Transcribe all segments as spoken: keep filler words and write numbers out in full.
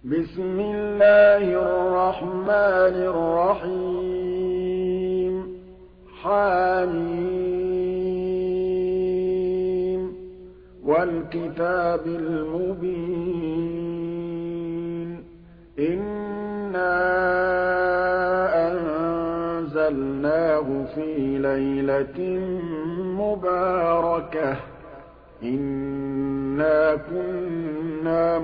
بسم الله الرحمن الرحيم حم والكتاب المبين إنا أنزلناه في ليلة مباركة إنا كنا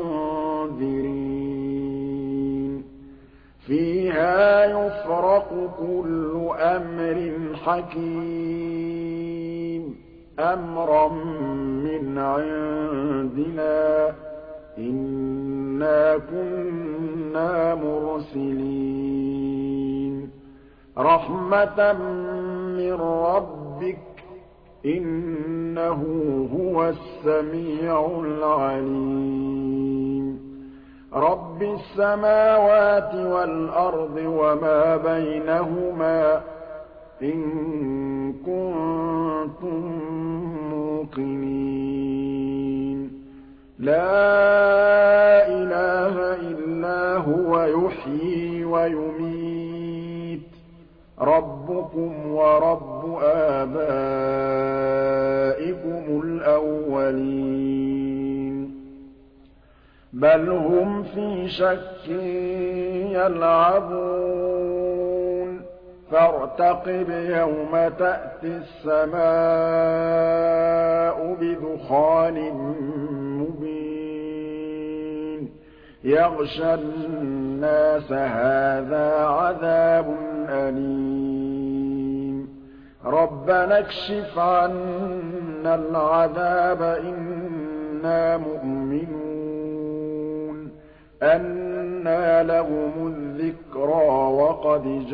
منذرين فيها يفرق كل أمر حكيم أمرا من عندنا إنا كنا مرسلين رحمة من ربك إنه هو السميع العليم رب السماوات والأرض وما بينهما إن كنتم موقنين لا إله إلا هو يحيي ويميت ربكم ورب آبائكم الأولين بل هم في شك يلعبون فارتقب يوم تأتي السماء بدخان مبين يغشى الناس هذا عذاب أليم ربنا اكشف عنا العذاب إنا مؤمنون أنى لهم الذكرى وقد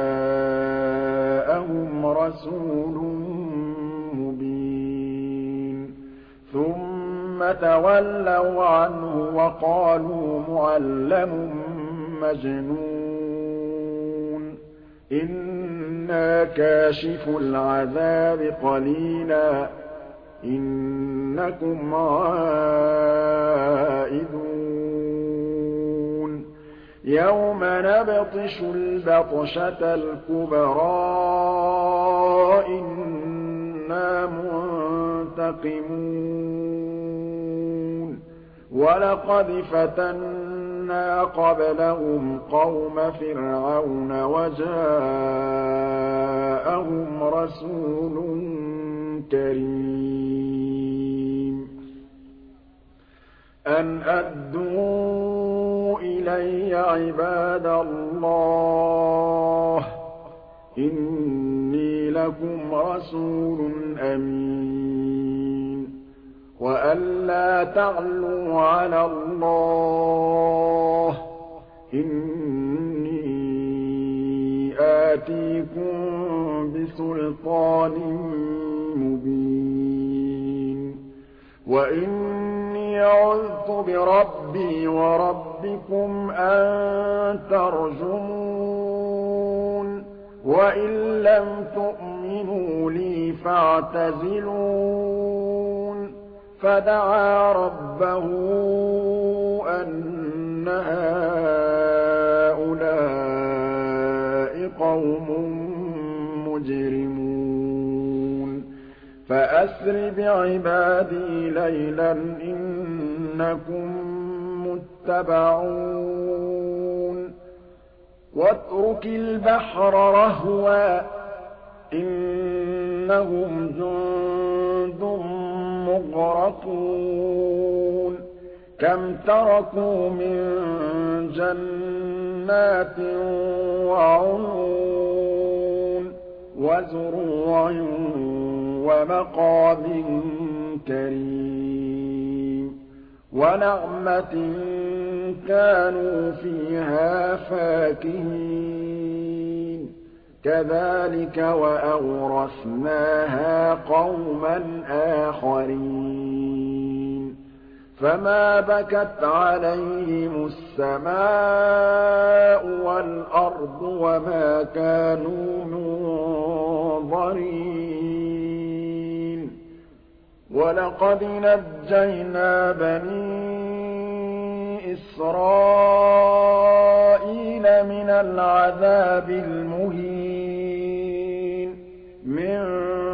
جاءهم رسول مبين ثم تولوا عنه وقالوا معلم مجنون إنا كاشف العذاب قليلا إنكم عائدون يوم نبطش البطشة الكبرى إنا منتقمون ولقد فتنا قبلهم قوم فرعون وجاءهم رسول كريم أن أدوا إلي عباد الله إني لكم رسول أمين وأن لا تعلوا على الله إني آتيكم بسلطان مبين وإني عذت بربي وربكم أن ترجمون وإن لم تؤمنوا لي فاعتزلون فدعا ربه أن هؤلاء قوم مجرمون فأسر بعبادي ليلا إنكم متبعون واترك البحر رهوا إنهم جند مغرقون كم تركوا من جنات وعيون وزروع ومقام كريم ونعمة كانوا فيها فاكهين كذلك وأورثناها قوما آخرين فما بكت عليهم السماء والأرض وما كانوا منظرين ولقد نجينا بني إسرائيل الْعَذَابِ الْمُهِينِ مِن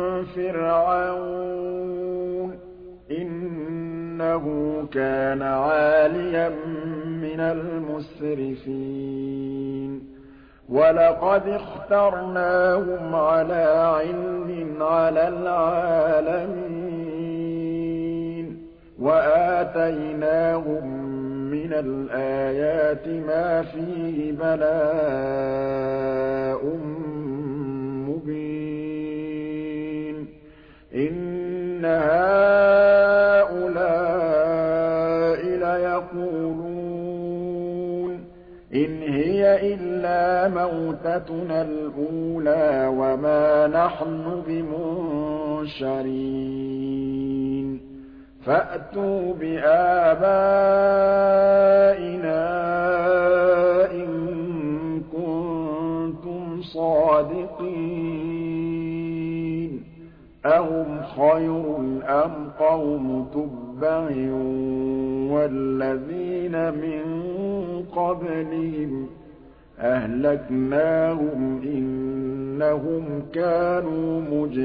فِرْعَوْنَ ۚ إِنَّهُ كَانَ عَالِيًا مِّنَ الْمُسْرِفِينَ وَلَقَدِ اخْتَرْنَاهُمْ عَلَىٰ عِلْمٍ عَلَى الْعَالَمِينَ وَآتَيْنَاهُم مِّنَ الْآيَاتِ مَا فِيهِ بَلَاءٌ مُّبِينٌ إِنَّ هَٰؤُلَاءِ لَيَقُولُونَ إِنْ هِيَ إِلَّا مَوْتَتُنَا الْأُولَىٰ وَمَا نَحْنُ بِمُنشَرِينَ فَأْتُوا بِآبَائِنَا إِن كُنتُمْ صَادِقِينَ أَهُمْ خَيْرٌ أَمْ قَوْمُ تُبَّعٍ وَالَّذِينَ مِن قَبْلِهِمْ ۚ أَهْلَكْنَاهُمْ ۖ إِنَّهُمْ كَانُوا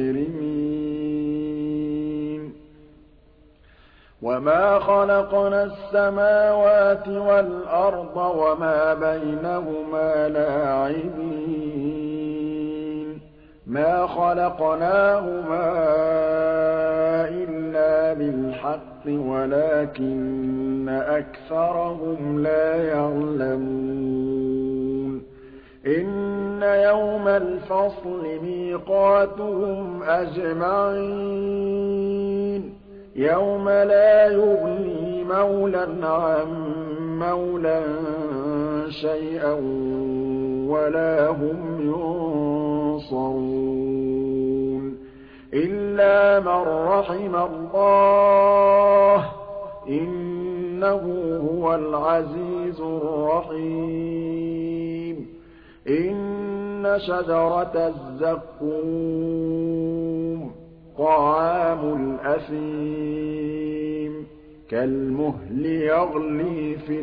مُجْرِمِينَ وَمَا خَلَقْنَا السَّمَاوَاتِ وَالْأَرْضَ وَمَا بَيْنَهُمَا لَاعِبِينَ مَا خَلَقْنَاهُمَا إِلَّا بِالْحَقِّ وَلَٰكِنَّ أَكْثَرَهُمْ لَا يَعْلَمُونَ إِنَّ يَوْمَ الْفَصْلِ مِيقَاتُهُمْ أَجْمَعِينَ يَوْمَ لَا يُغْنِي مَوْلًى عَن مَّوْلًى شَيْئًا وَلَا هُمْ يُنصَرُونَ إِلَّا مَن رَّحِمَ اللَّهُ ۚ إِنَّهُ هُوَ الْعَزِيزُ الرَّحِيمُ إِنَّ شَجَرَتَ الزَّقُّومِ طَعَامُ الْأَثِيمِ كَالْمُهْلِ يَغْلِي فِي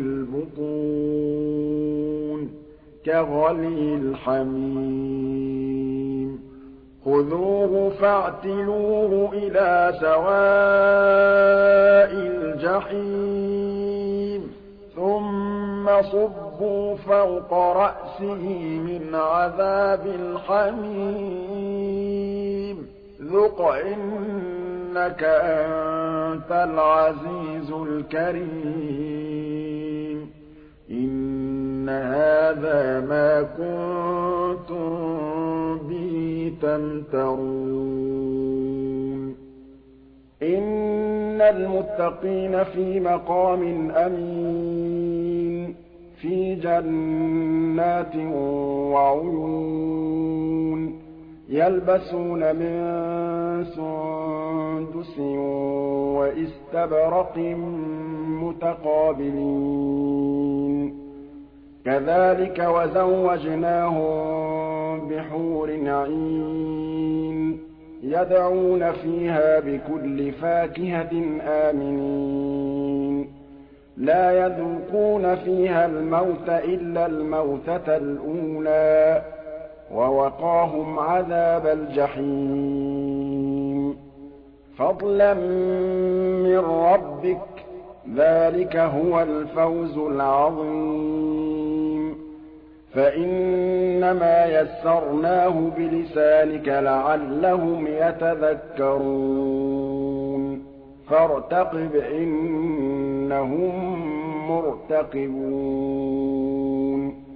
الْبُطُونِ كَغَلْيِ الْحَمِيمِ خُذُوهُ فَاعْتِلُوهُ إِلَىٰ سَوَاءِ الْجَحِيمِ ثُمَّ صُبُّوا فَوْقَ رَأْسِهِ مِنْ عَذَابِ الْحَمِيمِ ذُقْ إِنَّكَ أَنتَ الْعَزِيزُ الْكَرِيمُ إِنَّ هَٰذَا مَا كُنتُم بِهِ تَمْتَرُونَ إِنَّ الْمُتَّقِينَ فِي مَقَامٍ أَمِينٍ فِي جَنَّاتٍ وَعُيُونٍ يَلْبَسُونَ مِن سُندُسٍ وَإِسْتَبْرَقٍ مُّتَقَابِلِينَ كَذَٰلِكَ وَزَوَّجْنَاهُم بِحُورٍ عِينٍ يَدْعُونَ فِيهَا بِكُلِّ فَاكِهَةٍ آمِنِينَ لَا يَذُوقُونَ فِيهَا الْمَوْتَ إِلَّا الْمَوْتَةَ الْأُولَىٰ وَوَقَاهُمْ عَذَابَ الْجَحِيمِ فَضْلًا مِّن رَّبِّكَ ۚ ذَٰلِكَ هُوَ الْفَوْزُ الْعَظِيمُ فَإِنَّمَا يَسَّرْنَاهُ بِلِسَانِكَ لَعَلَّهُمْ يَتَذَكَّرُونَ فَارْتَقِبْ إِنَّهُم مُّرْتَقِبُونَ